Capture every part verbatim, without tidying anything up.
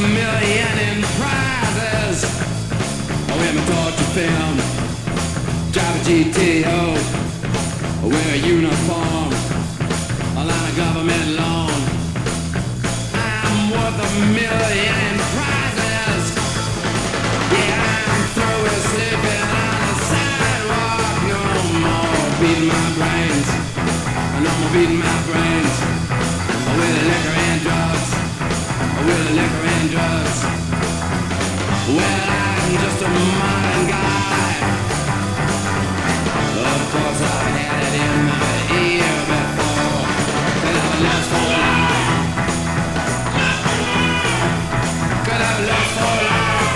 million in prizes. Wear my torture film, drive a G T O, wear a uniform, a line of government loan. I'm worth a million in prizes. Yeah, I'm through with sleeping on the sidewalk. No more beating my brains, no more beating my brains with liquor and drugs, with liquor and drugs. Well, I'm just a modern guy. Of course I had it in my ear before, but I was lost for life. Could I lost for life?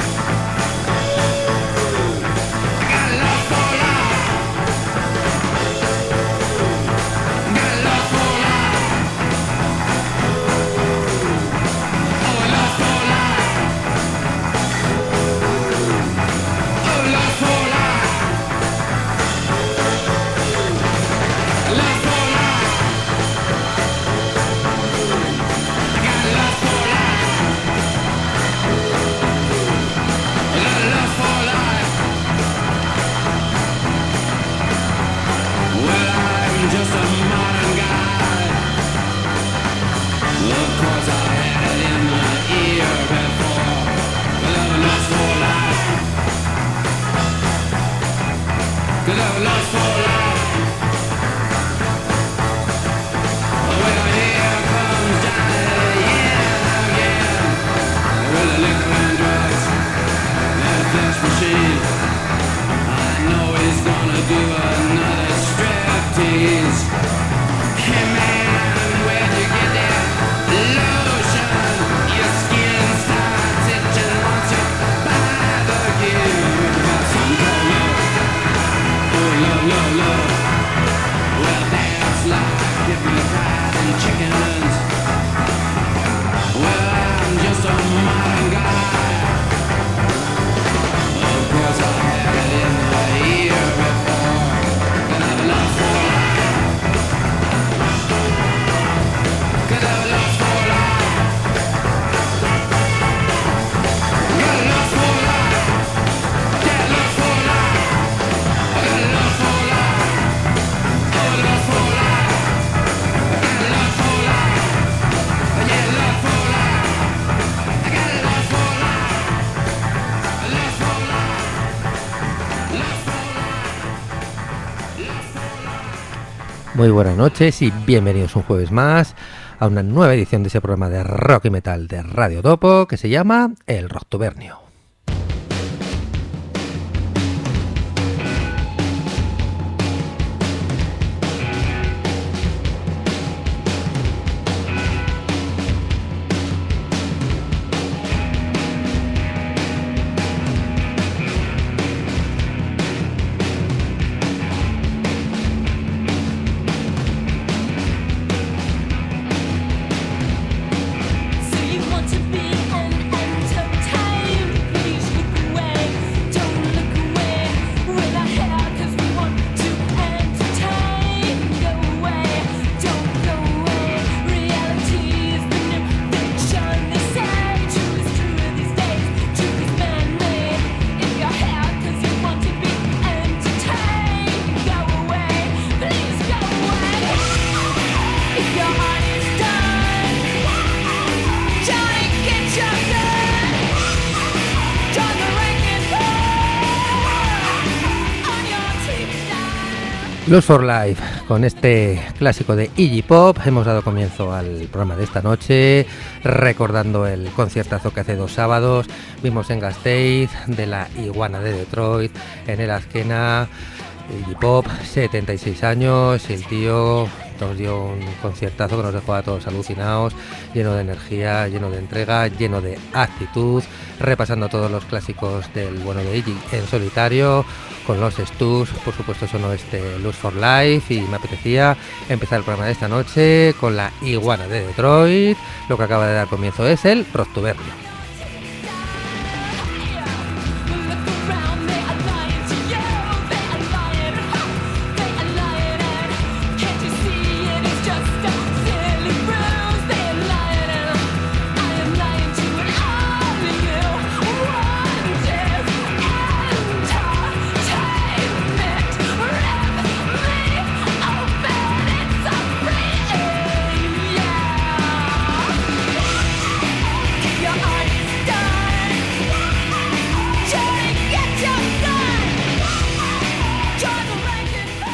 I got lost for life. Got lost for life. Oh, lost for life. Oh, lost for life. Lost for life. I got lost for life. I got lost for life. Well, I'm just a modern guy. Of course I had it in my ear before, but I'm lost for life. Cause I'm lost for life. Well, here comes Johnny, yeah, again, with the liquor and drugs and a flesh machine. I know he's gonna do another striptease. Hey man, where'd you get that lotion? Your skin starts itching once you buy the gear. Got some cold love, oh love, love, love. Well, that's like giving me pride and chickens. Well, I'm just a modern guy. Of course I had it in the ear before, and I've lost for life. Cause I've lost for life. Got lost for life. Got lost for life. I got lost for life. Oh, lost for life. I got lost for life. Yeah, lost for life. I got lost for life. Lost for life. Lost for life. Lost for life. Muy buenas noches y bienvenidos un jueves más a una nueva edición de ese programa de rock y metal de Radio Topo que se llama El Rocktubernio. So you want to be an entertainer? Please look away, don't look away. With our hair, 'cause we want to entertain. Go away, don't go away. Reality is the new fiction. They say truth is true these days. Truth is man-made. If you're here 'cause you want to be entertained, go away, please go away. If your heart is done, Johnny, get your gun. Draw the wrecking ball on your T V dial. Lost for Life, con este clásico de Iggy Pop hemos dado comienzo al programa de esta noche, recordando el conciertazo que hace dos sábados vimos en Gasteiz de la Iguana de Detroit, en el Azkena. Iggy Pop, setenta y seis años, y el tío nos dio un conciertazo que nos dejó a todos alucinados, lleno de energía, lleno de entrega, lleno de actitud, repasando todos los clásicos del bueno de Iggy en solitario, con los Stooges, por supuesto sonó este Lost for Life, y me apetecía empezar el programa de esta noche con la Iguana de Detroit. Lo que acaba de dar comienzo es el Rocktubernio. Look around, they are lying to you. They are lying, ha, they are lying. Can't you see it is just a silly bruise? They are lying, I am lying to an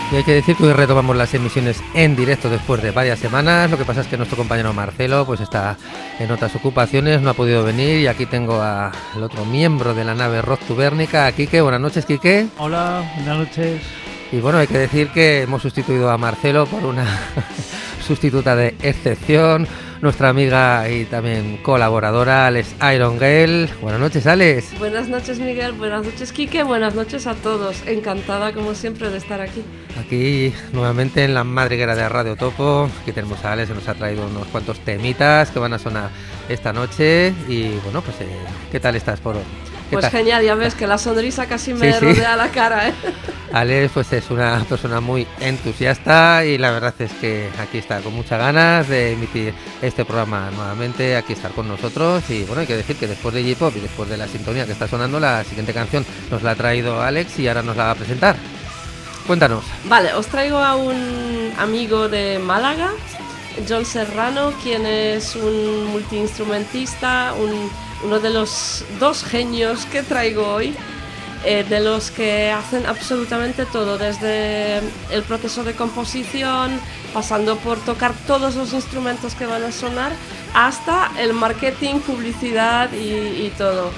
Y hay que decir que hoy retomamos las emisiones en directo después de varias semanas. Lo que pasa es que nuestro compañero Marcelo pues está en otras ocupaciones, no ha podido venir, y aquí tengo al otro miembro de la nave Rock Tubérnica, a Quique. Buenas noches, Quique. Hola, buenas noches. Y bueno, hay que decir que hemos sustituido a Marcelo por una sustituta de excepción, nuestra amiga y también colaboradora, Alex Iron Girl. Buenas noches, Alex. Buenas noches, Miguel. Buenas noches, Quique. Buenas noches a todos. Encantada, como siempre, de estar aquí. Aquí, nuevamente, en la madriguera de Radio Topo. Aquí tenemos a Alex, que nos ha traído unos cuantos temitas que van a sonar esta noche. Y bueno, pues, eh, ¿qué tal estás por hoy? Pues tal? Genial, ya ves que la sonrisa casi me Sí, sí. rodea la cara, ¿eh? Alex pues es una persona muy entusiasta y la verdad es que aquí está con muchas ganas de emitir este programa nuevamente, aquí estar con nosotros. Y bueno, hay que decir que después de J-Pop y después de la sintonía que está sonando, la siguiente canción nos la ha traído Alex y ahora nos la va a presentar. Cuéntanos. Vale, os traigo a un amigo de Málaga, John Serrano, quien es un multiinstrumentista, un, uno de los dos genios que traigo hoy. Eh, de los que hacen absolutamente todo, desde el proceso de composición, pasando por tocar todos los instrumentos que van a sonar, hasta el marketing, publicidad y, y todo.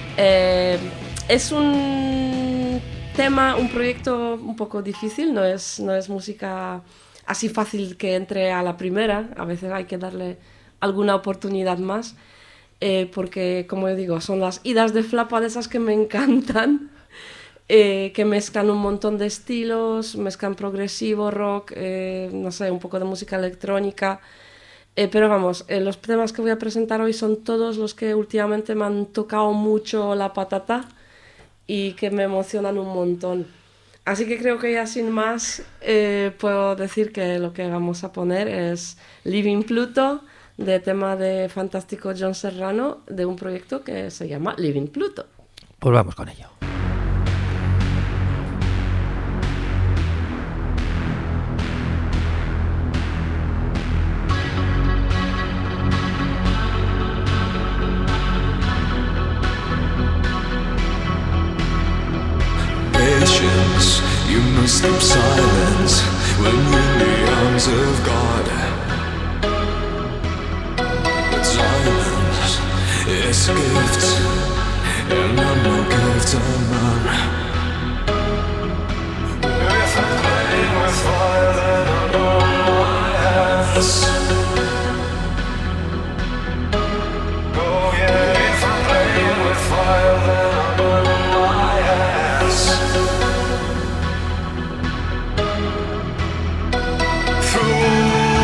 Eh, es un tema, un proyecto un poco difícil, no es, no es música así fácil que entre a la primera, a veces hay que darle alguna oportunidad más. Eh, porque, como yo digo, son las idas de flapa de esas que me encantan, eh, que mezclan un montón de estilos, mezclan progresivo, rock, eh, no sé, un poco de música electrónica. Eh, pero vamos, eh, los temas que voy a presentar hoy son todos los que últimamente me han tocado mucho la patata y que me emocionan un montón. Así que creo que ya sin más eh, puedo decir que lo que vamos a poner es Living Pluto, de tema de fantástico John Serrano, de un proyecto que se llama Living Pluto. Pues vamos con ello. Patience, you must keep silence when you're in the arms of God. Silence is a gift, and I'm no gift to man. If I'm playing with fire, then I burn my hands. Oh yeah, if I'm playing with fire, then I burn my hands. Through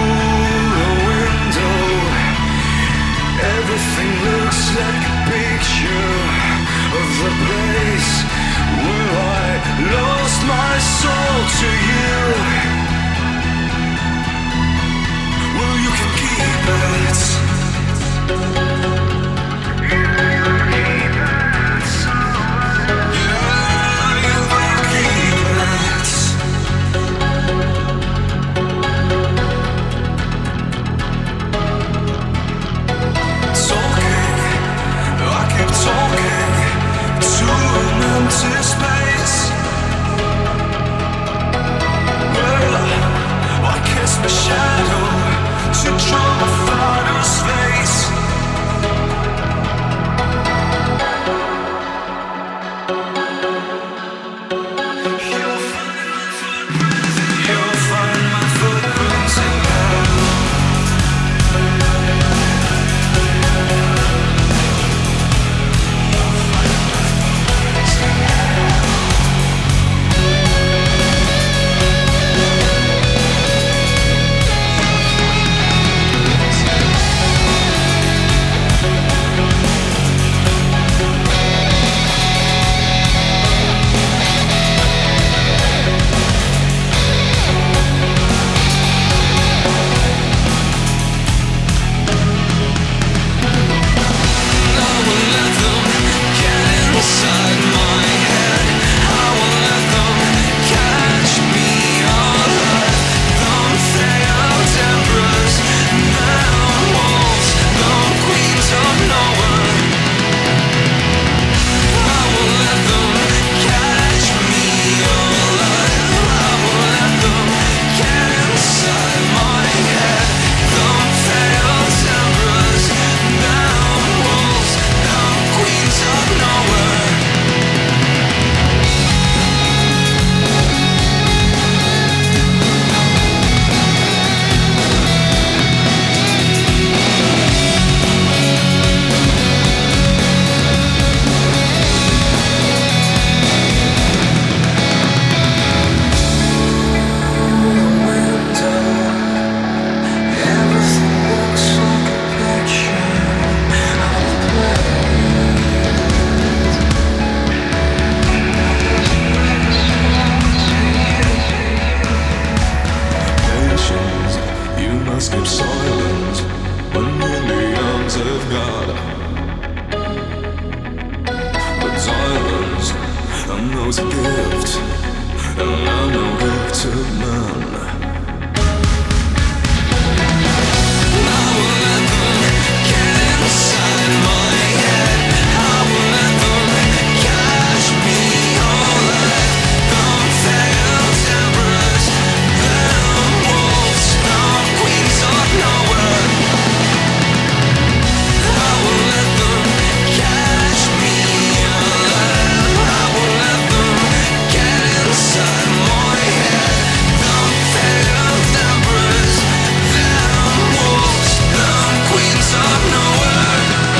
everything looks like a picture of the place where I lost my soul to you. knows a gift, and I'm no gifted man. I will let them get inside my head. I will let them catch me all night. Them failed emperors, them wolves, them queens of nowhere. I will let them catch me alive. I will let them get inside my head. Them failed emperors, them wolves, them queens of nowhere.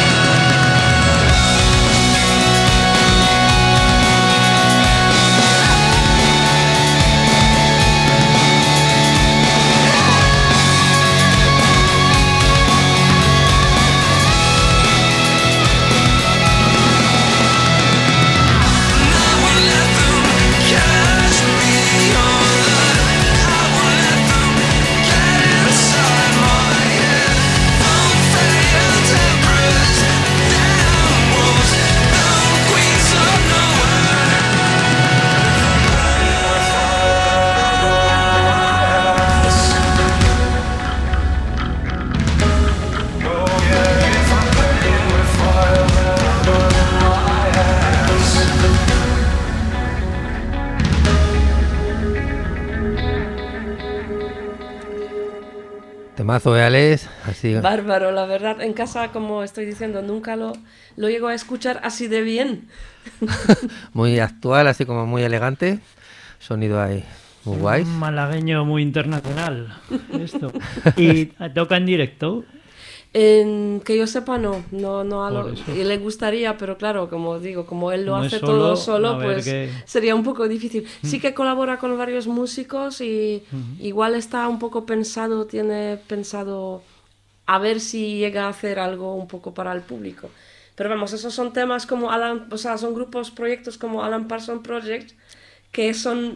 Temazo, ¿eh, Alex? Así. Bárbaro, la verdad. En casa, como estoy diciendo, nunca lo, lo llego a escuchar así de bien. Muy actual, así como muy elegante. Sonido ahí muy guay. Un malagueño muy internacional. Esto. ¿Y toca en directo? En, que yo sepa, no. no, no a lo- Por eso. y le gustaría, pero claro, como digo, como él lo Como hace es todo solo, solo, a ver pues qué- sería un poco difícil. Sí que colabora con varios músicos y igual está un poco pensado, tiene pensado a ver si llega a hacer algo un poco para el público. Pero vamos, esos son temas como Alan, o sea, son grupos, proyectos como Alan Parsons Project, que son,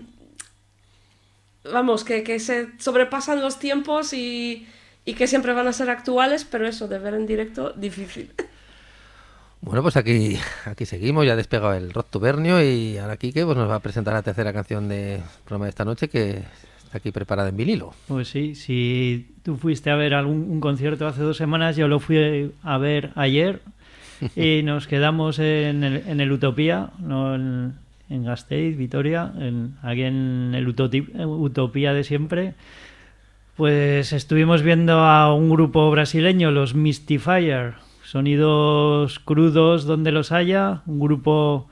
vamos, que, que se sobrepasan los tiempos y, y que siempre van a ser actuales, pero eso, de ver en directo, difícil. Bueno, pues aquí, aquí seguimos, ya ha despegado el Rock Tubernio y ahora Quique pues, nos va a presentar la tercera canción del programa de esta noche que está aquí preparada en vinilo. Pues sí, si tú fuiste a ver algún un concierto hace dos semanas, yo lo fui a ver ayer y nos quedamos en el, en el Utopía, no en, en Gasteiz, Vitoria, en, aquí en el Utoti- Utopía de siempre. Pues estuvimos viendo a un grupo brasileño, los Mystifier, sonidos crudos donde los haya, un grupo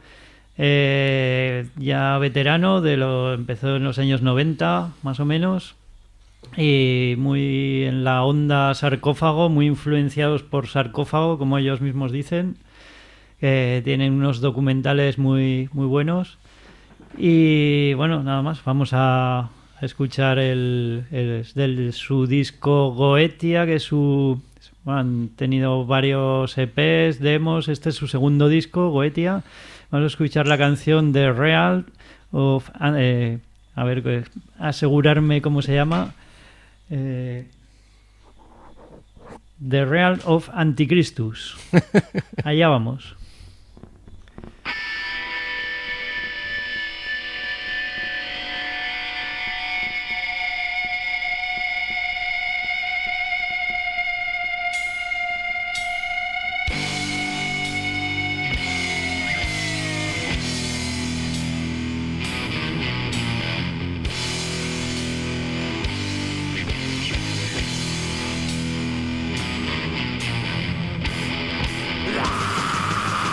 eh, ya veterano, de lo empezó en los años noventa más o menos, y muy en la onda sarcófago, muy influenciados por Sarcófago, como ellos mismos dicen, que tienen unos documentales muy, muy buenos. Y bueno, nada más, vamos a a escuchar el, el es del su disco Goetia, que es su bueno, han tenido varios E Pes, demos, este es su segundo disco, Goetia. Vamos a escuchar la canción The Real of eh, a ver, eh, asegurarme cómo se llama. Eh, The Real of Antichristus. Allá vamos. I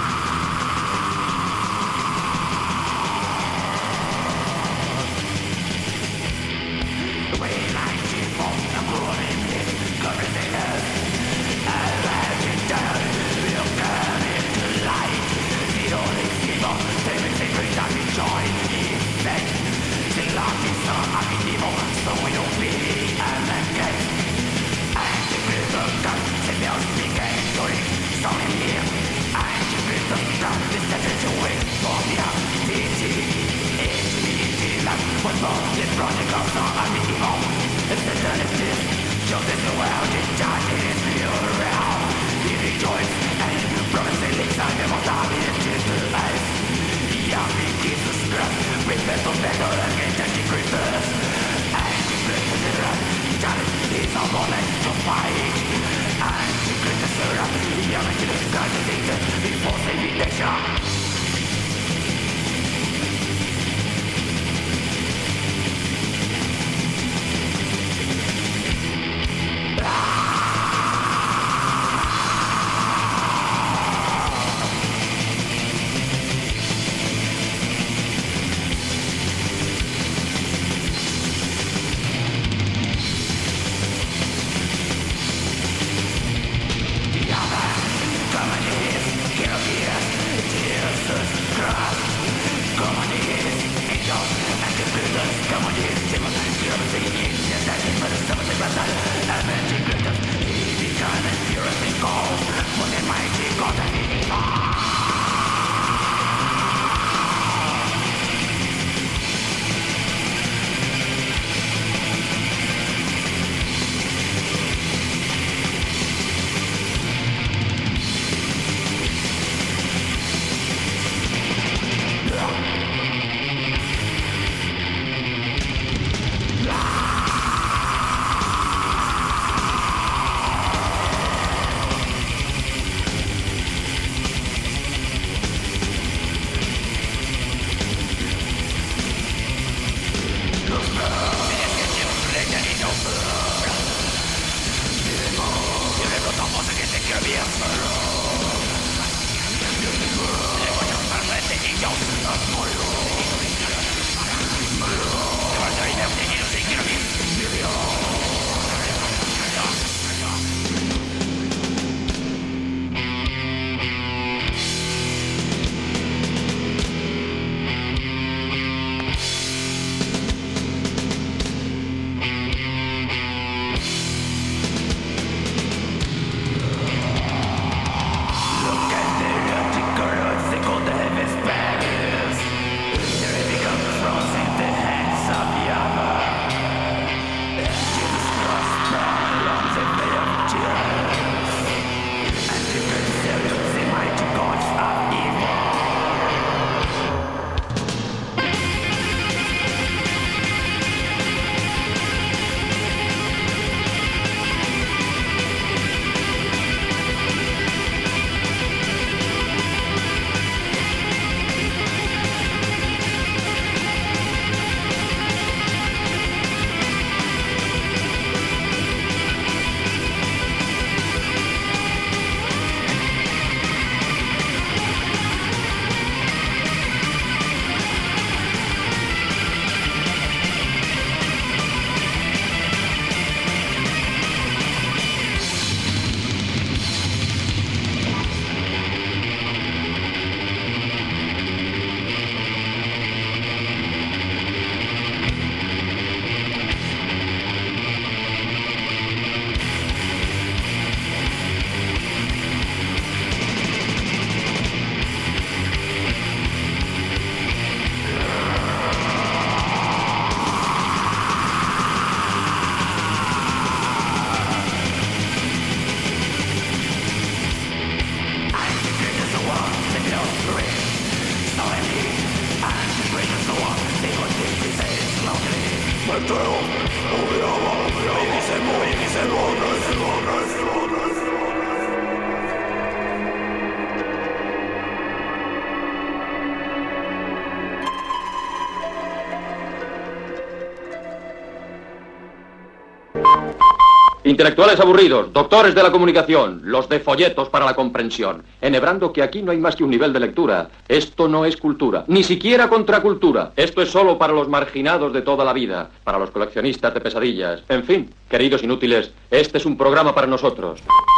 Intelectuales aburridos, doctores de la comunicación, los de folletos para la comprensión, enhebrando que aquí no hay más que un nivel de lectura. Esto no es cultura, ni siquiera contracultura. Esto es solo para los marginados de toda la vida, para los coleccionistas de pesadillas. En fin, queridos inútiles, este es un programa para nosotros.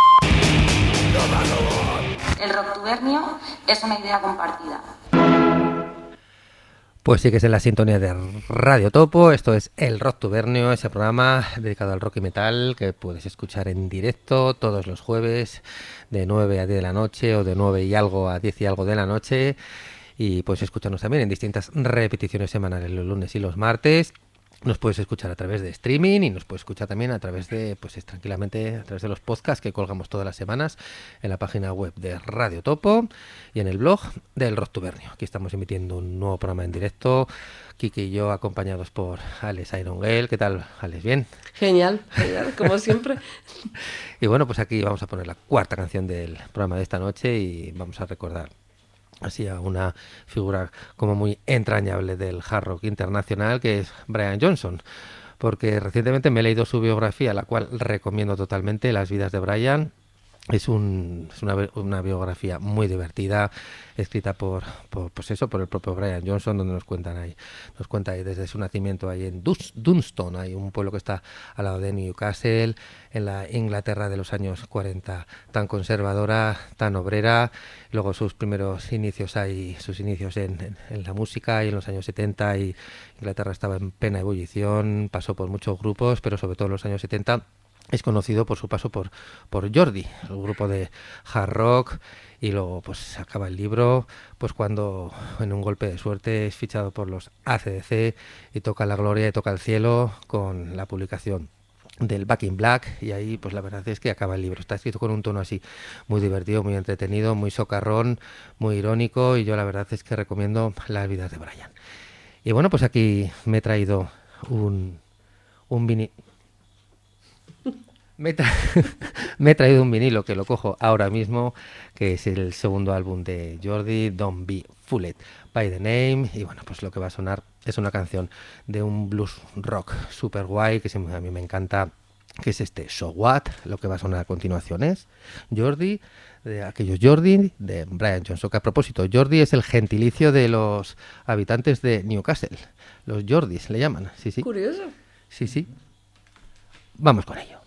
El rocktubernio es una idea compartida. Pues sí que es en la sintonía de Radio Topo. Esto es El Rocktubernio, ese programa dedicado al rock y metal que puedes escuchar en directo todos los jueves de nueve a diez de la noche o de nueve y algo a diez y algo de la noche. Y puedes escucharnos también en distintas repeticiones semanales los lunes y los martes. nos puedes escuchar a través de streaming y nos puedes escuchar también a través de, pues es tranquilamente, a través de los podcasts que colgamos todas las semanas en la página web de Radio Topo y en el blog del Rocktubernio. Aquí estamos emitiendo un nuevo programa en directo, Kiki y yo acompañados por Alex Iron Gale. ¿Qué tal, Alex? ¿Bien? Genial, genial, como siempre. Y bueno, pues aquí vamos a poner la cuarta canción del programa de esta noche y vamos a recordar así a una figura como muy entrañable del hard rock internacional, que es Brian Johnson, porque recientemente me he leído su biografía, la cual recomiendo totalmente, Las vidas de Brian. Es, un, es una, una biografía muy divertida, escrita por, por pues eso, por el propio Brian Johnson, donde nos cuentan ahí, nos cuenta ahí desde su nacimiento ahí en Dus- Dunston, hay un pueblo que está al lado de Newcastle, en la Inglaterra de los años cuarenta, tan conservadora, tan obrera. Luego sus primeros inicios ahí, sus inicios en, en, en la música, y en los años setenta, y Inglaterra estaba en plena ebullición, pasó por muchos grupos, pero sobre todo en los años setenta es conocido por su paso por, por Jordi, el grupo de hard rock, y luego pues acaba el libro pues cuando en un golpe de suerte es fichado por los A C D C y toca la gloria y toca el cielo con la publicación del Back in Black, y ahí pues la verdad es que acaba el libro. Está escrito con un tono así muy divertido, muy entretenido, muy socarrón, muy irónico, y yo la verdad es que recomiendo Las vidas de Brian. Y bueno, pues aquí me he traído un, un vinilo. Me he, tra- me he traído un vinilo que lo cojo ahora mismo, que es el segundo álbum de Jordi, Don't Be Fooled by the Name, y bueno, pues lo que va a sonar es una canción de un blues rock super guay, que a mí me encanta, que es este So What. Lo que va a sonar a continuación es Jordi, de aquellos Jordi de Brian Johnson, que a propósito, Jordi es el gentilicio de los habitantes de Newcastle, los Jordis le llaman, sí, sí. Curioso. Sí, sí. Vamos con ello.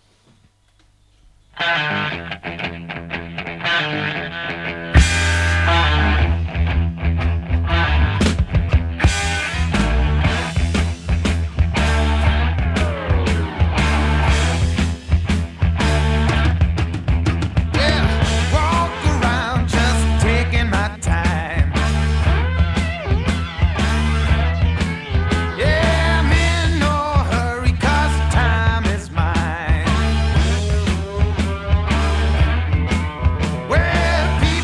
Well,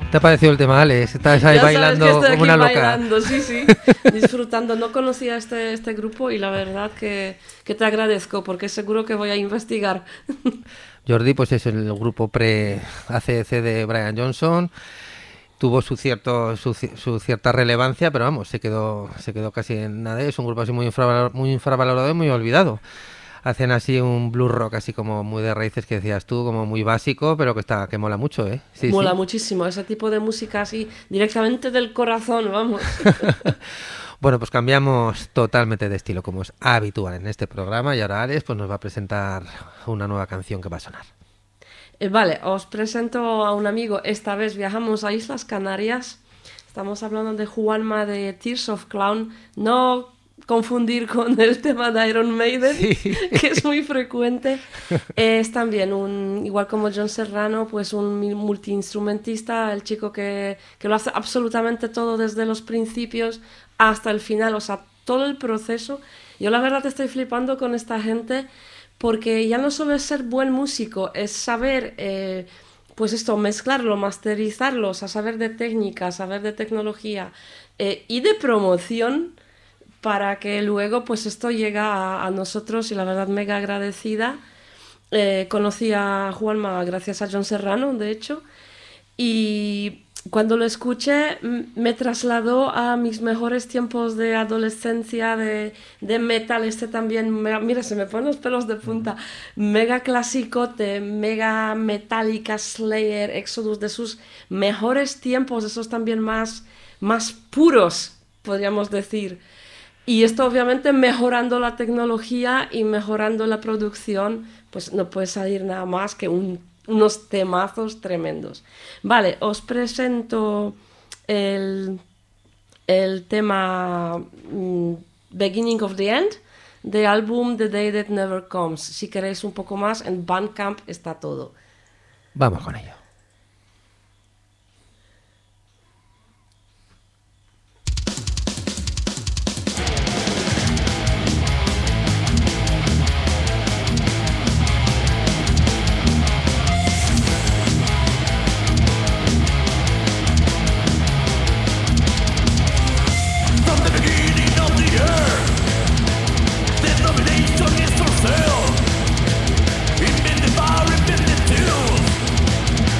¿Te ha parecido el tema, Alex? Estás ahí Ya sabes bailando que estoy como aquí una loca. bailando, sí, sí, disfrutando. No conocía este, este grupo y la verdad que, que te agradezco porque seguro que voy a investigar. Jordi, pues es el grupo pre-A C D C de Brian Johnson. Tuvo su cierto su, ci- su cierta relevancia, pero vamos, se quedó se quedó casi en nada. Es un grupo así muy infravalor- muy infravalorado y muy olvidado. Hacen así un blues rock así como muy de raíces que decías tú, como muy básico, pero que está que mola mucho, ¿eh? Sí, Mola sí. muchísimo ese tipo de música así, directamente del corazón, vamos. Bueno, pues cambiamos totalmente de estilo, como es habitual en este programa, y ahora Alex pues nos va a presentar una nueva canción que va a sonar. Eh, vale, os presento a un amigo. Esta vez viajamos a Islas Canarias. Estamos hablando de Juanma de Tears of Clown. No confundir con el tema de Iron Maiden, Sí. que es muy frecuente. Eh, es también un, igual como John Serrano, pues un mi- multiinstrumentista, el chico que, que lo hace absolutamente todo desde los principios hasta el final, o sea, todo el proceso. Yo la verdad estoy flipando con esta gente porque ya no solo es ser buen músico, es saber, eh, pues esto, mezclarlo, masterizarlo, o sea, saber de técnica, saber de tecnología eh, y de promoción para que luego pues esto llega a, a nosotros y la verdad mega agradecida. Eh, conocí a Juanma gracias a John Serrano, de hecho, y cuando lo escuché m- me trasladó a mis mejores tiempos de adolescencia, de, de metal, este también, mega- mira, se me ponen los pelos de punta, mega clasicote, mega metálica, Slayer, Exodus, de sus mejores tiempos, esos también más, más puros, podríamos decir. Y esto obviamente mejorando la tecnología y mejorando la producción, pues no puede salir nada más que un- unos temazos tremendos. Vale, os presento el, el tema mm, Beginning of the End del álbum The Day That Never Comes. Si queréis un poco más, en Bandcamp está todo. Vamos con ello. From the beginning of the earth, the domination is for sale. Invented fire, invented tools.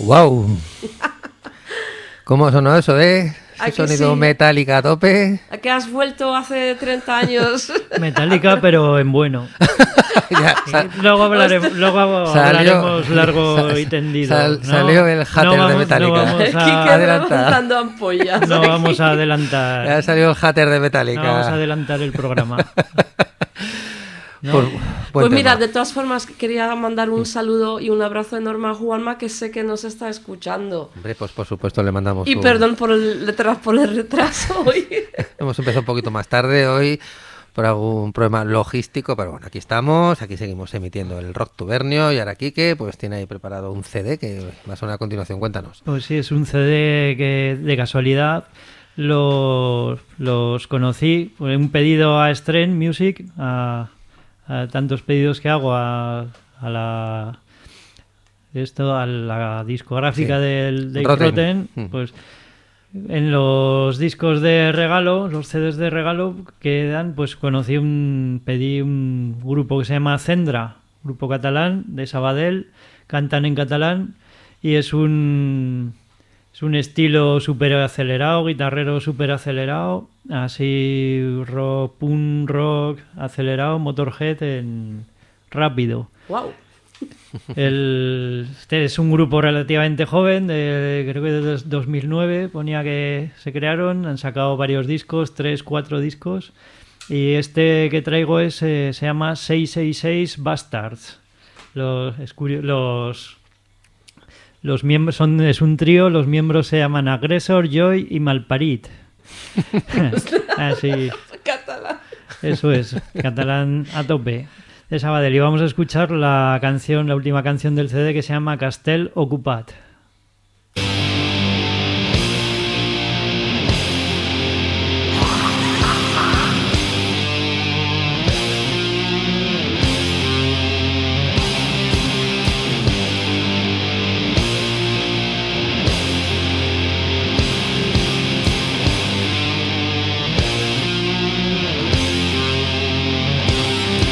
¡Wow! ¿Cómo sonó eso, eh? ¿A Ese que sonido sí? metálica a tope. ¿A qué has vuelto hace treinta años? Metallica, pero en bueno. Ya, sa- Luego, hablaremos, luego Salió- hablaremos largo sa- y tendido. sal- ¿no? salió el hater no de vamos, Metallica. No vamos Quique a, adelanta. levantando ampollas. no aquí. vamos a adelantar. ya salió el hater de No Metallica. vamos a adelantar el programa. ¿No? Por- buen Pues mira, tema. de todas formas quería mandar un saludo y un abrazo enorme a Juanma, que sé que nos está escuchando. Hombre, pues por supuesto le mandamos Y un- perdón por el, letra- por el retraso hoy. Hemos empezado un poquito más tarde hoy por algún problema logístico, pero bueno, aquí estamos, aquí seguimos emitiendo el Rock Tubernio y ahora Quique pues tiene ahí preparado un C D que va a sonar a continuación, cuéntanos. Pues sí, es un C D que de casualidad los, los conocí por un pedido a Stren Music, a, a tantos pedidos que hago a, a la esto a la discográfica Sí. del de Rotten. Rotten, Mm. pues en los discos de regalo, los C Ds de regalo que dan, pues conocí un pedí un grupo que se llama Cendra, grupo catalán de Sabadell, cantan en catalán y es un es un estilo súper acelerado, guitarrero súper acelerado, así rock, punk rock acelerado, Motorhead en rápido. Wow. El, este es un grupo relativamente joven, de, creo que desde dos mil nueve ponía que se crearon, han sacado varios discos, tres, cuatro discos, y este que traigo es, eh, se llama seiscientos sesenta y seis Bastards. Los, es curio- los, los miembros son, es un trío, los miembros se llaman Agresor, Joy y Malparit. Así. Catalán. Eso es, catalán a tope. De Sabadell. Y vamos a escuchar la canción, la última canción del C D que se llama Castel Ocupat.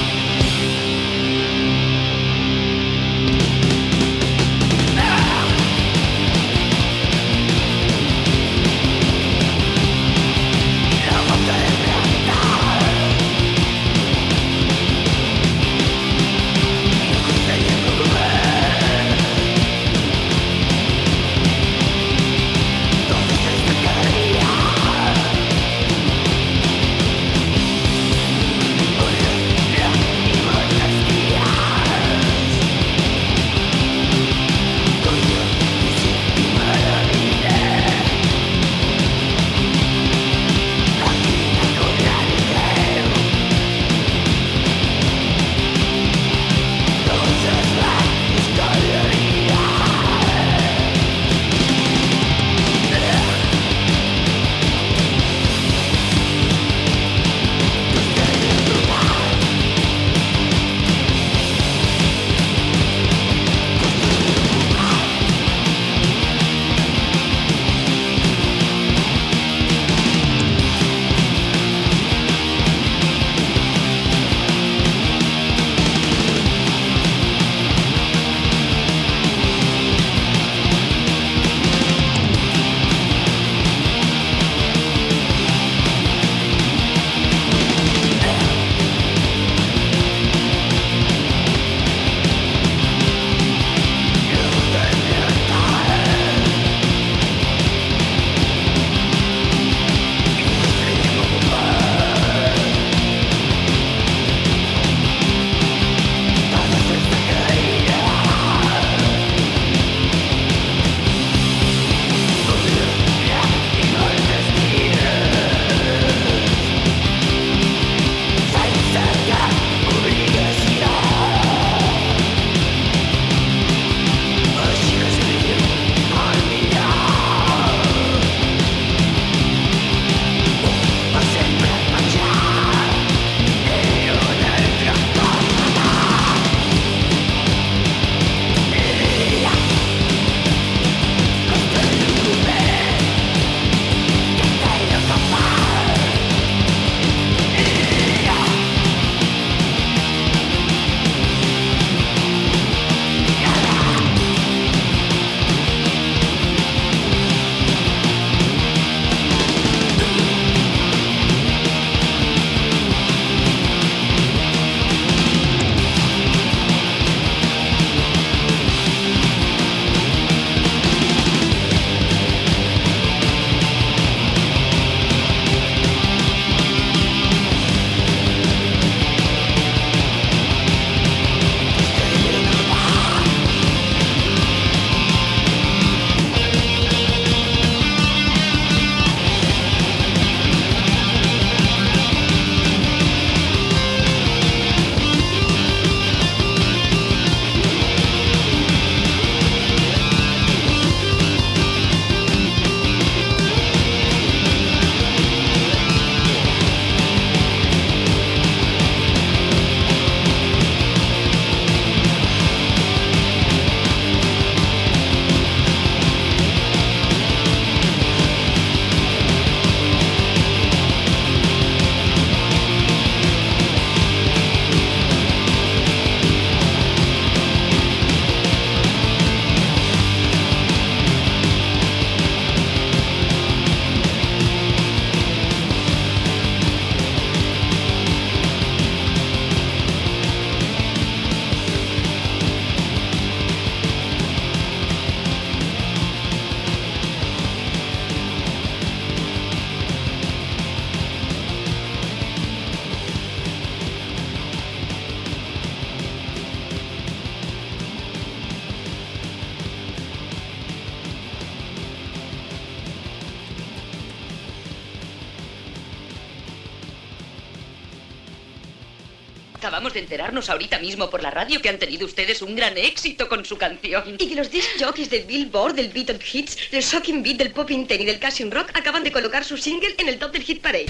Ah! Acabamos de enterarnos ahorita mismo por la radio que han tenido ustedes un gran éxito con su canción. Y que los disc jockeys del Billboard, del Beat on Hits, del Shocking Beat, del Popping Ten y del Cashin' Rock acaban de colocar su single en el top del Hit Parade.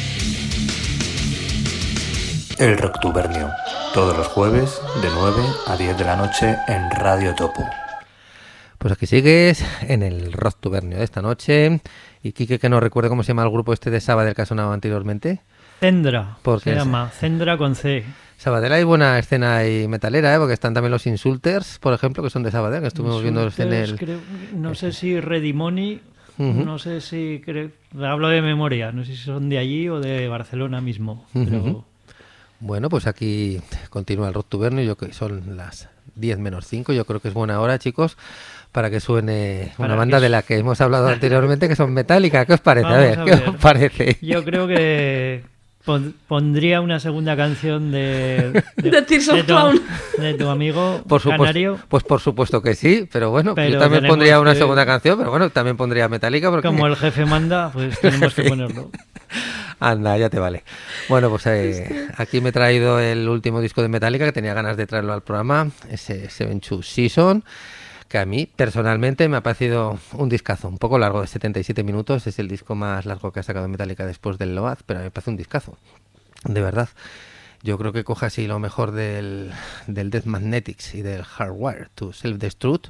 El Rocktubernio, todos los jueves de nueve a diez de la noche en Radio Topo. Pues aquí sigues en el Rocktubernio de esta noche. Y Quique, que no recuerde cómo se llama el grupo este de Sabadell que ha sonado anteriormente. Cendra, Porque se es- llama Cendra con C. Sabadell hay buena escena y metalera, ¿eh? Porque están también los Insulters, por ejemplo, que son de Sabadell, que estuvimos viendo en Insulters, el... creo- no sé si Ready Money, Ujú. no sé si... creo- hablo de memoria, no sé si son de allí o de Barcelona mismo. Pero Ujú. Bueno, pues aquí continúa el Rocktubernio, yo que son las diez menos cinco, yo creo que es buena hora, chicos, para que suene Para una que banda de su- la que hemos hablado anteriormente, que son Metallica. ¿Qué os parece? A Vamos ver, a ¿qué ver. os parece? yo creo que pon- pondría una segunda canción de... De Tears of tu, Clown. de tu amigo Por supuesto, Canario. pues por supuesto que sí, pero bueno, Pero yo también tenemos pondría una que- segunda canción, pero bueno, también pondría Metallica porque... Como el jefe manda, pues tenemos que ponerlo. Anda, ya te vale. Bueno, pues eh, aquí me he traído el último disco de Metallica, que tenía ganas de traerlo al programa, ese Seven Two Season, que a mí personalmente me ha parecido un discazo, un poco largo, de setenta y siete minutos, es el disco más largo que ha sacado Metallica después del Load, pero a mí me parece un discazo, de verdad. Yo creo que coge así lo mejor del, del Death Magnetics y del Hardwire to Self-Destruct,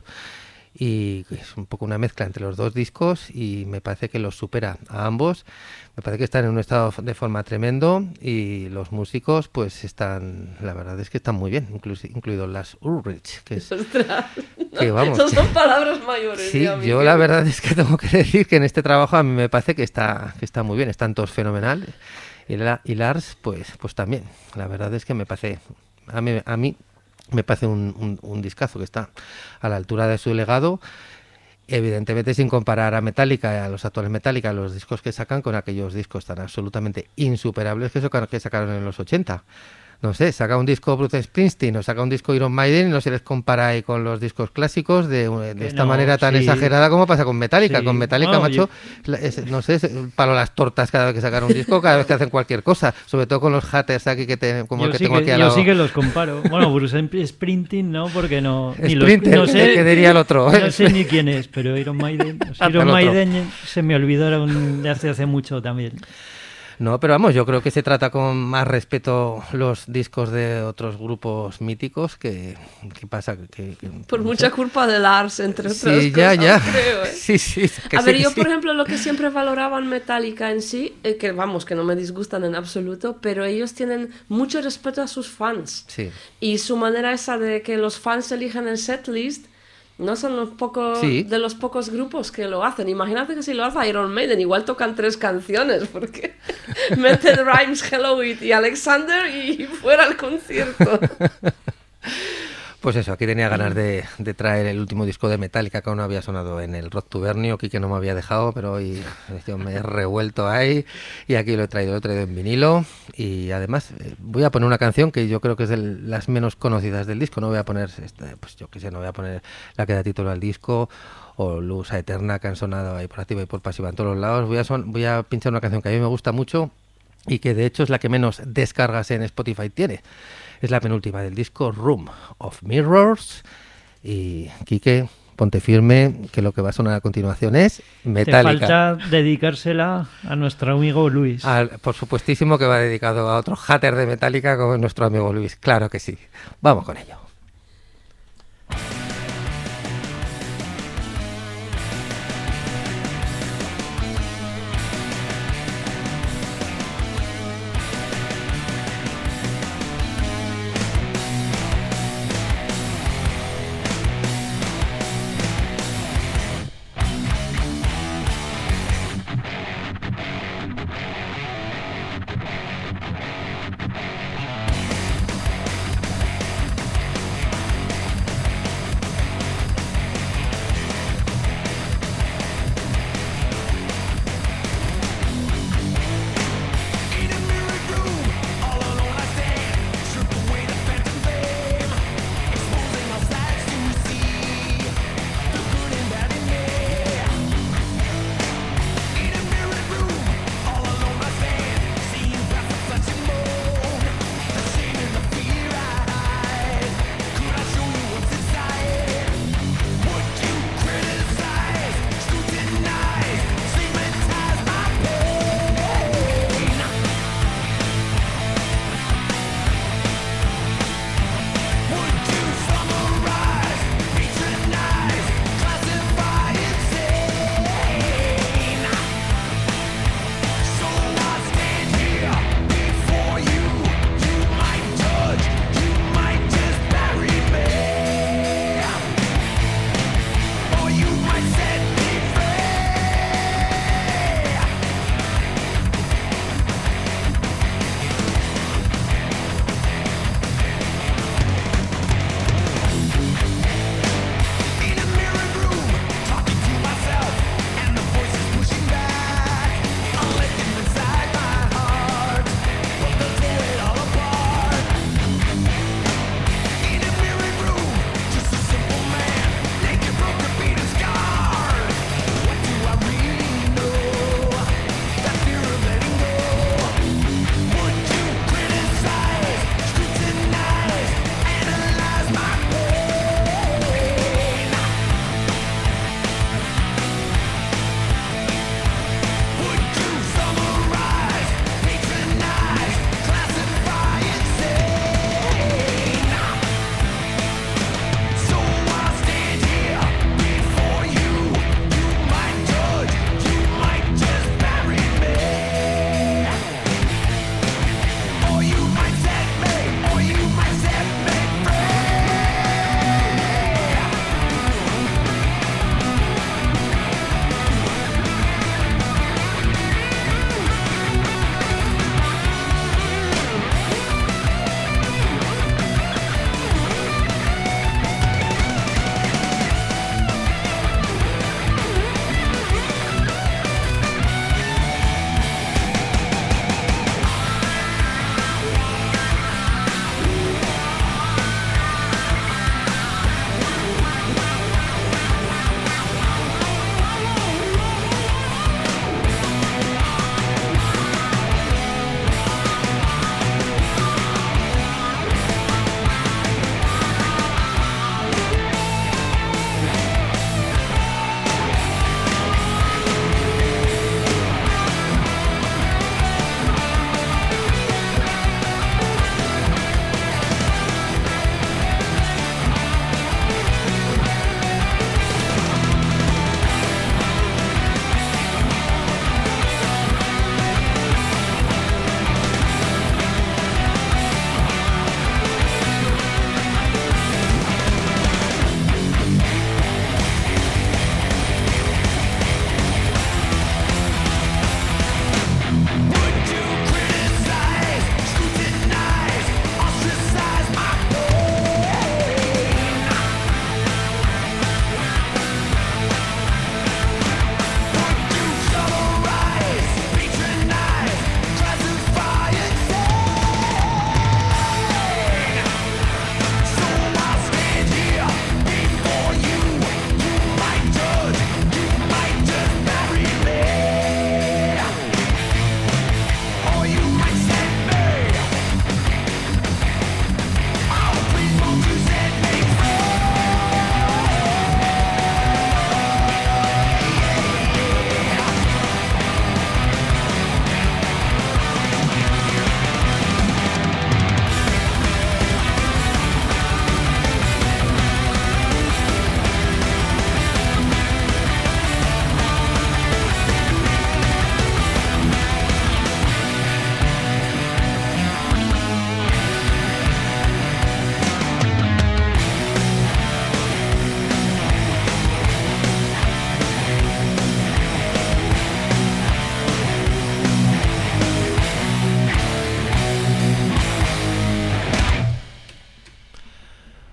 y es un poco una mezcla entre los dos discos y me parece que los supera a ambos. Me parece que están en un estado de forma tremendo y los músicos pues están, la verdad es que están muy bien, inclusi- incluidos las Ulrich, que es Ostras. que vamos, Esas que- son palabras mayores. sí, ya, yo Miguel. la verdad es que tengo que decir que en este trabajo a mí me parece que está que está muy bien, están todos fenomenal y, la, y Lars pues pues también. La verdad es que me parece a mí a mí me parece un, un, un discazo que está a la altura de su legado, evidentemente sin comparar a Metallica, a los actuales Metallica, a los discos que sacan con aquellos discos tan absolutamente insuperables que, saca- que sacaron en los ochenta. No sé, saca un disco Bruce Springsteen o saca un disco Iron Maiden y no se les compara ahí con los discos clásicos de, de Que esta no, manera tan sí. exagerada como pasa con Metallica. Sí. Con Metallica, Bueno, macho, la- es- no sé, es el palo a las tortas cada vez que sacan un disco, cada vez que hacen cualquier cosa, sobre todo con los haters aquí que te, como Yo, el que sí tengo que, aquí al yo lado. sí que los comparo. Bueno, Bruce Springsteen no, porque no... ni los- Sprinter, no sé, que diría el otro. No sé ni quién es, pero Iron Maiden... o sea, Hasta Iron el otro. Maiden se me olvidaron de hace, hace mucho también. No, pero vamos, yo creo que se trata con más respeto los discos de otros grupos míticos que, que pasa que, que- Por no mucha sé. culpa de Lars, entre otras Sí, ya, cosas, ya. creo, ¿eh? Sí, sí. que A sí, ver, que yo sí. por ejemplo lo que siempre valoraba en Metallica en sí, eh, que vamos, que no me disgustan en absoluto, pero ellos tienen mucho respeto a sus fans. Sí. Y su manera esa de que los fans eligen el setlist, no son los pocos, Sí. de los pocos grupos que lo hacen. Imagínate que si lo hace Iron Maiden, igual tocan tres canciones, porque meten Rhymes, Hello It y Alexander y fuera el concierto. Pues eso, aquí tenía ganas de, de traer el último disco de Metallica que aún no había sonado en el Rocktubernio, que no me había dejado, pero hoy yo me he revuelto ahí y aquí lo he traído, lo he traído en vinilo y además eh, voy a poner una canción que yo creo que es de las menos conocidas del disco, no voy a poner, esta, pues yo qué sé, no voy a poner la que da título al disco o Luz Eterna que han sonado ahí por activa y por pasiva en todos los lados, voy a, son, voy a pinchar una canción que a mí me gusta mucho y que de hecho es la que menos descargas en Spotify tiene. Es la penúltima del disco Room of Mirrors. Y Quique, ponte firme, que lo que va a sonar a continuación es Metallica. Te falta dedicársela a nuestro amigo Luis. Al- por supuestísimo que va dedicado a otro hater de Metallica como nuestro amigo Luis. Claro que sí. Vamos con ello. Thank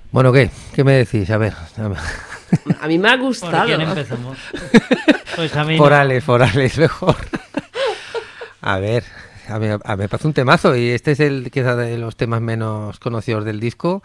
Bueno, ¿qué? ¿Qué me decís? A ver. A ver. A mí me ha ¿Por gustado. quién empezamos? Pues a mí no. Forales, Forales, mejor. A ver, a mí, a mí me parece un temazo y este es el quizá de los temas menos conocidos del disco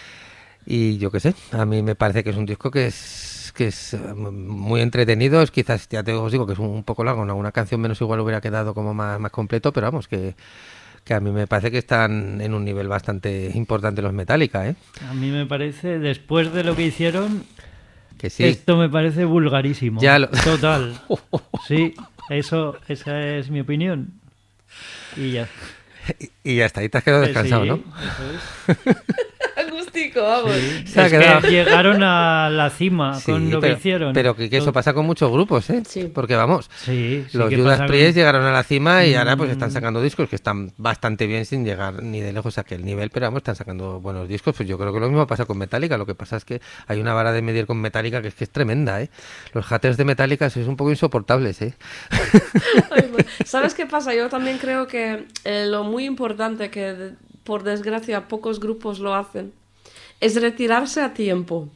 y yo qué sé, a mí me parece que es un disco que es que es eh, muy entretenido, es quizás, ya te os digo que es un poco largo, en alguna canción menos igual hubiera quedado como más, más completo, pero vamos, que, que a mí me parece que están en un nivel bastante importante los Metallica, ¿eh? A mí me parece, después de lo que hicieron, Que sí. esto me parece vulgarísimo. Ya lo- Total. Sí, eso, esa es mi opinión. Y ya. Y, y ya está, ahí te has quedado Eh, descansado, sí, ¿no? eso es. Acústico, vamos. Sí. Se ha Es quedado. que llegaron a la cima Sí, con lo pero, que hicieron. pero que, que eso Lo- pasa con muchos grupos, ¿eh? Sí. Porque vamos, Sí, sí los que Judas pasa Priest con- llegaron a la cima y ahora pues están Mm. sacando discos que están bastante bien sin llegar ni de lejos a aquel nivel, pero vamos, están sacando buenos discos. Pues yo creo que lo mismo pasa con Metallica. Lo que pasa es que hay una vara de medir con Metallica que es que es tremenda, ¿eh? Los haters de Metallica sois un poco insoportables, ¿eh? Ay, pues, ¿sabes qué pasa? Yo también creo que eh, lo muy importante que, de- por desgracia, pocos grupos lo hacen, es retirarse a tiempo.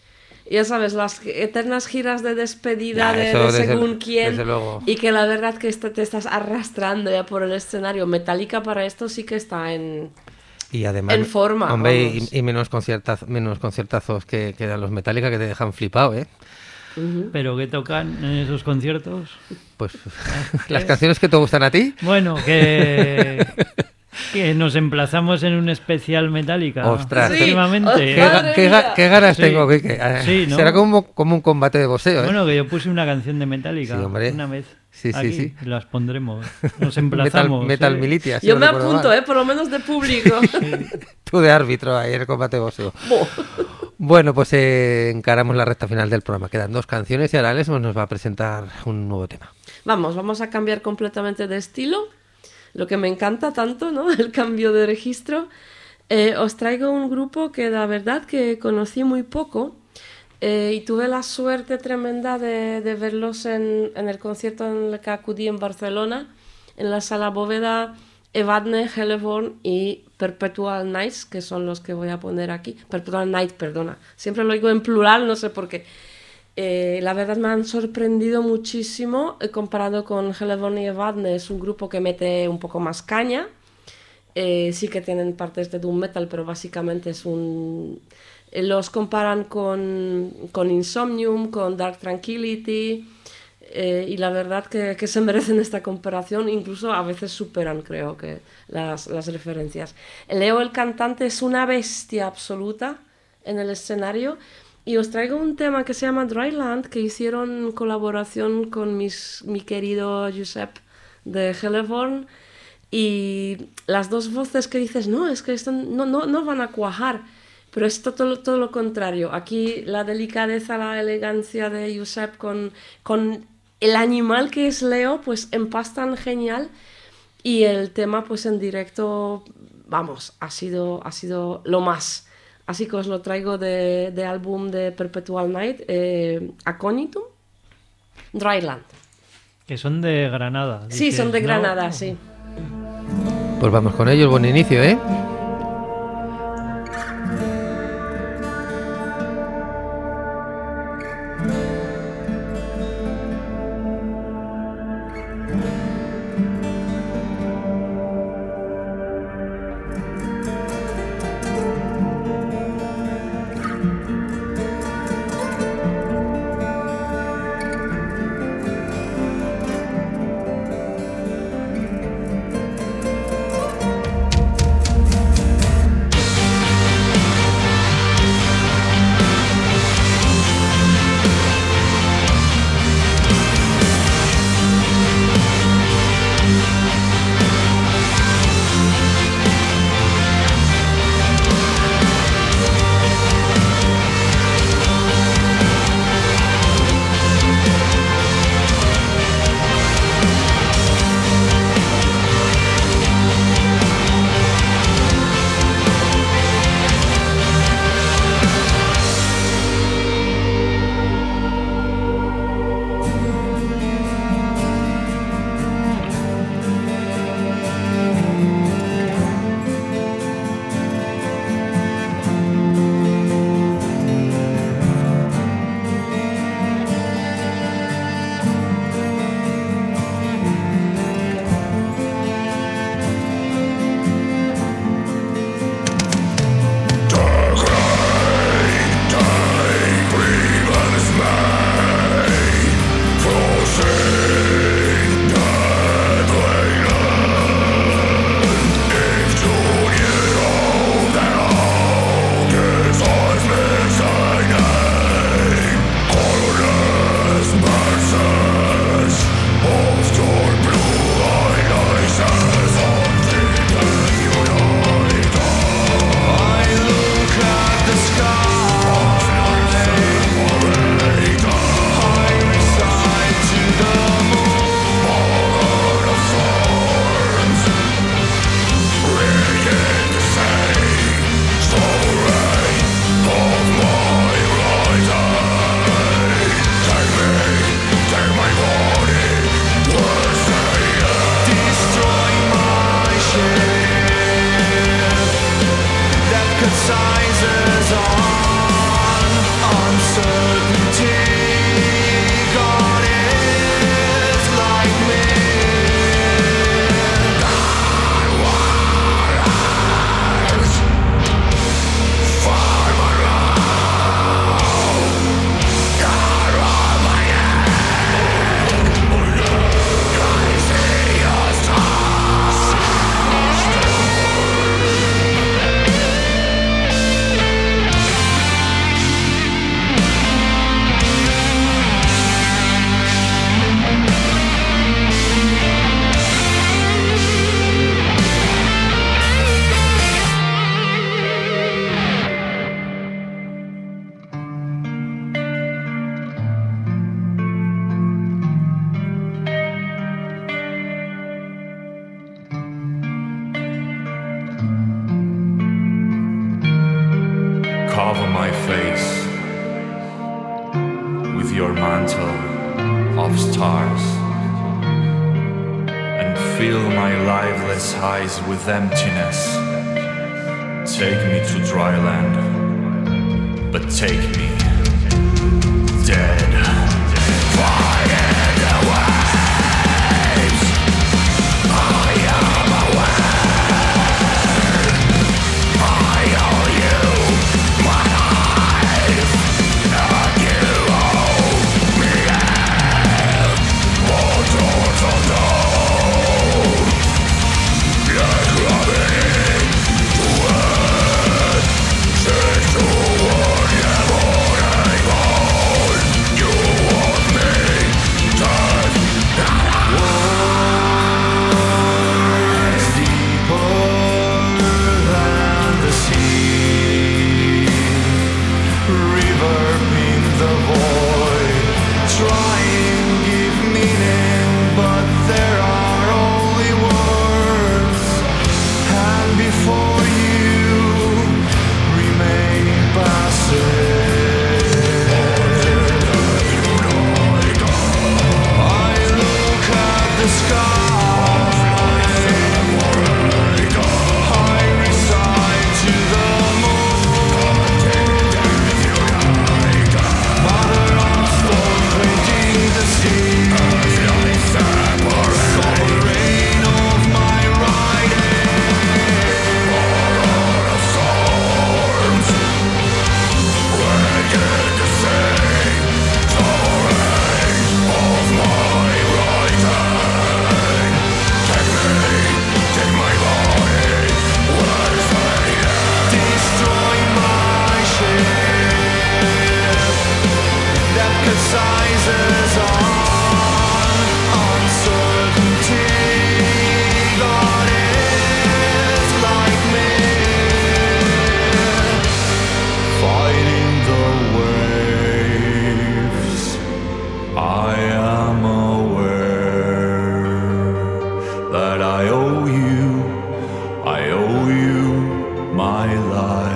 Ya sabes, las eternas giras de despedida Ya, de, eso de desde- según quién, desde luego. y que la verdad que esto te estás arrastrando ya por el escenario. Metallica para esto sí que está en... Y además, En forma, hombre, y, vamos. y menos, conciertaz, menos conciertazos que, que dan los Metallica que te dejan flipado, ¿eh? Ujú. Pero que tocan en esos conciertos. Pues las canciones que te gustan a ti. Bueno, que, que nos emplazamos en un especial Metallica. Ostras. Sí. próximamente. ¿Qué, ga- Madre qué ga- mía. qué ganas Sí. tengo, Quique? Eh, Sí, ¿no? Será como, como un combate de boxeo, ¿eh? Bueno, que yo puse una canción de Metallica Sí, hombre. una vez. Sí, sí, aquí, sí. y las pondremos. Nos Metal, emplazamos. Metal ¿eh? Militia. si Yo no me recuerdo apunto, mal. ¿eh? Por lo menos de público. Tú de árbitro ahí en el combate de boxeo. Buah. Bueno, pues eh, encaramos la recta final del programa. Quedan dos canciones y ahora Alex nos va a presentar un nuevo tema. Vamos, vamos a cambiar completamente de estilo. Lo que me encanta tanto, ¿no? El cambio de registro. Eh, os traigo un grupo que la verdad que conocí muy poco eh, y tuve la suerte tremenda de, de verlos en, en el concierto en el que acudí en Barcelona, en la Sala Bóveda, Evadne, Hellborn y Perpetual Nights, que son los que voy a poner aquí. Perpetual Night, perdona. Siempre lo digo en plural, no sé por qué. Eh, la verdad me han sorprendido muchísimo eh, comparado con Hellborn y Evadne. Es un grupo que mete un poco más caña. Eh, sí que tienen partes de doom metal, pero básicamente es un... eh, los comparan con, con Insomnium, con Dark Tranquility, eh, y la verdad que, que se merecen esta comparación, incluso a veces superan, creo, que las, las referencias. Leo, el cantante, es una bestia absoluta en el escenario, y os traigo un tema que se llama Dryland, que hicieron en colaboración con mis, mi querido Josep de Hellborn. Y las dos voces que dices, no, es que esto no, no, no van a cuajar, pero es todo, todo lo contrario. Aquí la delicadeza, la elegancia de Josep con, con el animal que es Leo, pues empastan genial. Y el tema, pues en directo, vamos, ha sido, ha sido lo más. Así que os lo traigo de, de álbum de Perpetual Night, eh, Aconitum, Dryland. Que son de Granada. Sí, dices, son de ¿no? Granada, sí. Pues vamos con ellos, buen inicio, ¿eh? Thank cover my face with your mantle of stars and fill my lifeless eyes with emptiness. Take me to dry land, but take me dead. Fire the waves. I am aware. I owe you my life, and you owe me hell. All doors are known. Like gravity to earth, says to one never able. You want me dead. What's deeper than the sea? Reverbing the void, trying give meaning, but there are only words. And before you remain passive. I look at the sky. I recite to the moon. Mother of stone painting the sea. Sovereign of my writing. Lord of storms. Wicked to say. Sovereign of my writing. Take me, take my body. Where is it? Destroy my ship that capsizes on uncertainty. God is like me, fighting the waves. I am aware that I owe you, I owe you my life.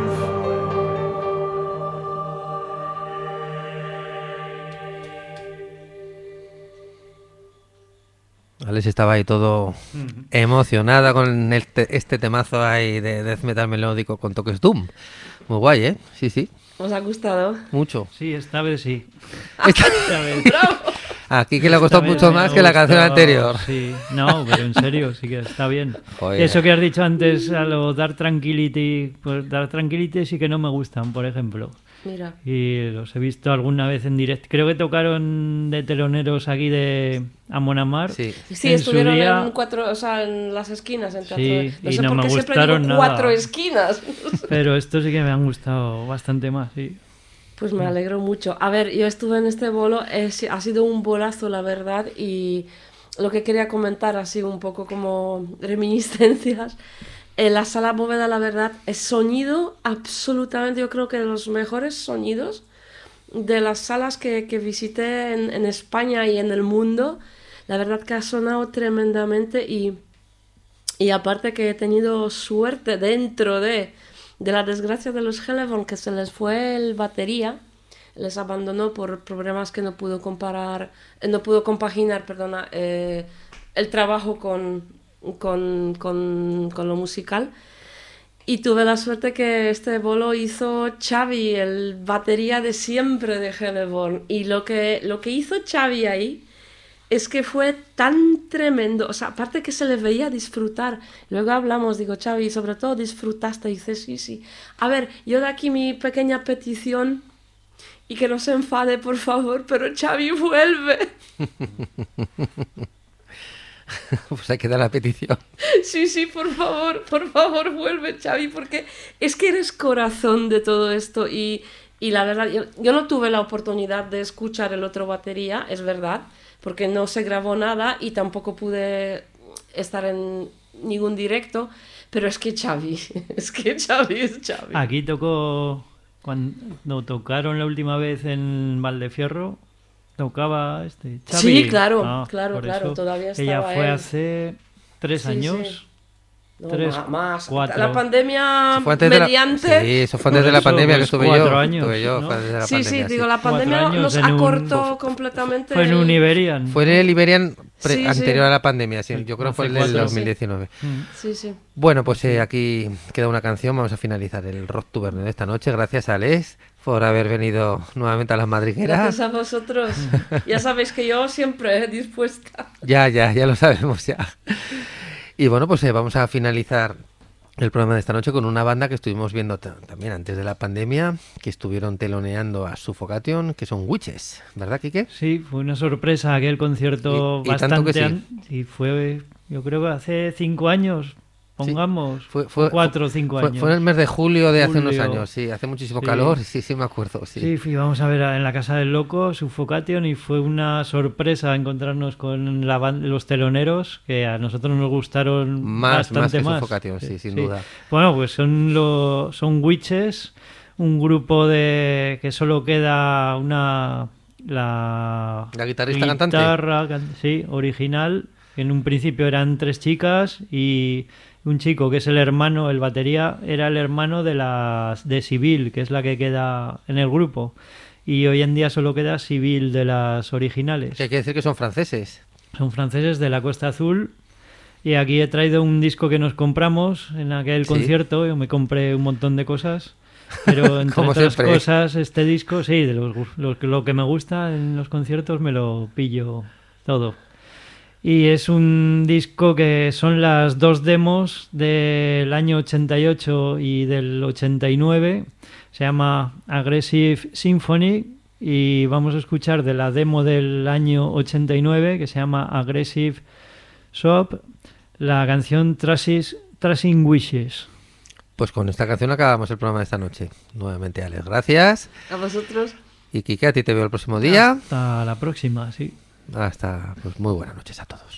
Alex estaba ahí todo emocionada con el te- este temazo ahí de death metal melódico con toques doom. Muy guay, ¿eh? Sí, sí, ¿Os ha gustado? mucho. Sí, esta vez sí. Esta- Esta vez. ¡Bravo! Aquí que le ha costado Esta vez mucho me más ha que la canción gustado, anterior. Sí, no, pero en serio, sí que está bien. Joder. Eso que has dicho antes, a lo Dark Tranquility, pues Dark Tranquility sí que no me gustan, por ejemplo. Mira. Y los he visto alguna vez en directo. Creo que tocaron de teloneros aquí de Amon Amar. Sí. Sí, En su estuvieron día- en cuatro, o sea, en las esquinas, en teatro. Sí, no y sé no por me qué siempre gustaron digo nada. cuatro esquinas. Pero estos sí que me han gustado bastante más, sí. Pues me alegro mucho. A ver, yo estuve en este bolo, es- ha sido un bolazo, la verdad, y lo que quería comentar, así un poco como reminiscencias, en la sala bóveda, la verdad, es sonido absolutamente, yo creo que de los mejores sonidos de las salas que, que visité en, en España y en el mundo. La verdad que ha sonado tremendamente y, y aparte que he tenido suerte dentro de, de la desgracia de los Hellevon, que se les fue el batería, les abandonó por problemas que no pudo comparar, eh, no pudo compaginar, perdona, eh, el trabajo con, con, con, con lo musical. Y tuve la suerte que este bolo hizo Xavi, el batería de siempre de Hellevon. Y lo que, lo que hizo Xavi ahí es que fue tan tremendo. O sea, aparte que se le veía disfrutar. Luego hablamos, digo, Xavi, sobre todo disfrutaste. Y dice, sí, sí. A ver, yo de aquí mi pequeña petición, y que no se enfade, por favor, pero Xavi, vuelve. Pues hay que dar la petición. Sí, sí, por favor, por favor, vuelve, Xavi, porque es que eres corazón de todo esto y, y la verdad, yo, yo no tuve la oportunidad de escuchar el otro batería, es verdad, porque no se grabó nada y tampoco pude estar en ningún directo, pero es que Xavi, es que Xavi es Xavi. Aquí tocó, cuando tocaron la última vez en Valdefierro, tocaba este Xavi. Sí, claro, Ah, claro, por claro, eso todavía Ella estaba fue él. hace tres Sí, años. sí. No, tres, ma- más. cuatro. La pandemia Eso fue antes de la- mediante. Sí, eso fue Por antes de la eso, pandemia que pues, estuve cuatro yo. años, estuve yo, ¿no? fue antes de la Sí, sí, pandemia, digo, la Cuatro pandemia años nos en un- acortó completamente. Fue en el- un Iberian. Fue en el Iberian pre- Sí, sí. anterior a la pandemia, sí, yo creo que fue el Hace del cuatro. dos mil diecinueve. Mm. Sí, sí. Bueno, pues eh, aquí queda una canción, vamos a finalizar el Rocktober de esta noche. Gracias a Alex por haber venido nuevamente a las madrigueras. Gracias a vosotros. Ya sabéis que yo siempre he dispuesta. Ya, ya, ya lo sabemos ya. Y bueno, pues eh, vamos a finalizar el programa de esta noche con una banda que estuvimos viendo ta- también antes de la pandemia, que estuvieron teloneando a Suffocation, que son Witches, ¿verdad, Quique? Sí, fue una sorpresa aquel concierto Y- y tanto bastante... que sí. an- sí, fue, yo creo que hace cinco años, pongamos, Fue, fue, cuatro o cinco fue- años. fue en el mes de julio de hace unos Julio. años, sí, hace muchísimo Sí. calor, sí, sí me acuerdo, sí. Sí, fuimos a ver a- en la Casa del Loco, Suffocation, y fue una sorpresa encontrarnos con la ban- los teloneros, que a nosotros nos gustaron Más- más bastante que más. Suffocation, sí, sin duda. Bueno, pues son, lo, son Witches, un grupo de que solo queda una... La, ¿La guitarrista cantante? guitarra, can- sí, original. En un principio eran tres chicas y un chico que es el hermano, el batería, era el hermano de las de Sibyl, que es la que queda en el grupo. Y hoy en día solo queda Sibyl de las originales. Que hay que decir que son franceses. Son franceses de la Costa Azul. Y aquí he traído un disco que nos compramos en aquel Sí. concierto. Yo me compré un montón de cosas. Pero entre Como otras siempre. cosas, este disco, sí, de los, gu- los que- lo que me gusta en los conciertos me lo pillo todo. Y es un disco que son las dos demos del año ochenta y ocho y del ochenta y nueve. Se llama Aggressive Symphony y vamos a escuchar de la demo del año ochenta y nueve, que se llama Aggressive Shop, la canción Tracing, Tracing Wishes. Pues con esta canción acabamos el programa de esta noche. Nuevamente, Alex, gracias. A vosotros. Y Quique, a ti te veo el próximo día. Hasta la próxima, sí. Hasta, pues muy buenas noches a todos.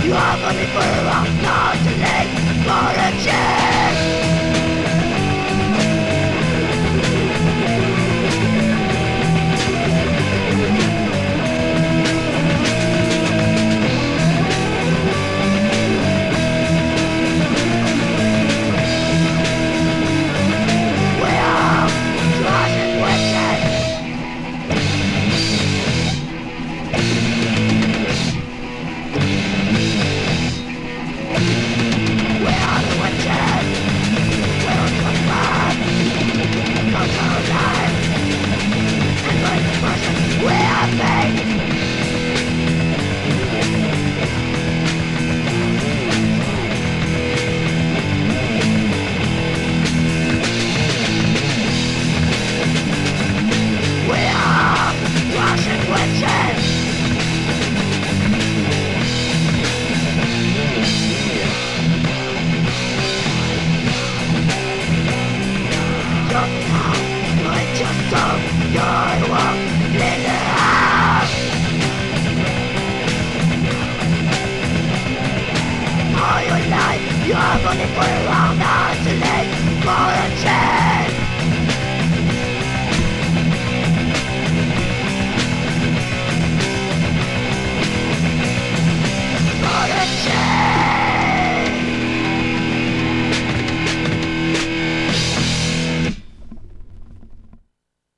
You're gonna put around us to live for a change.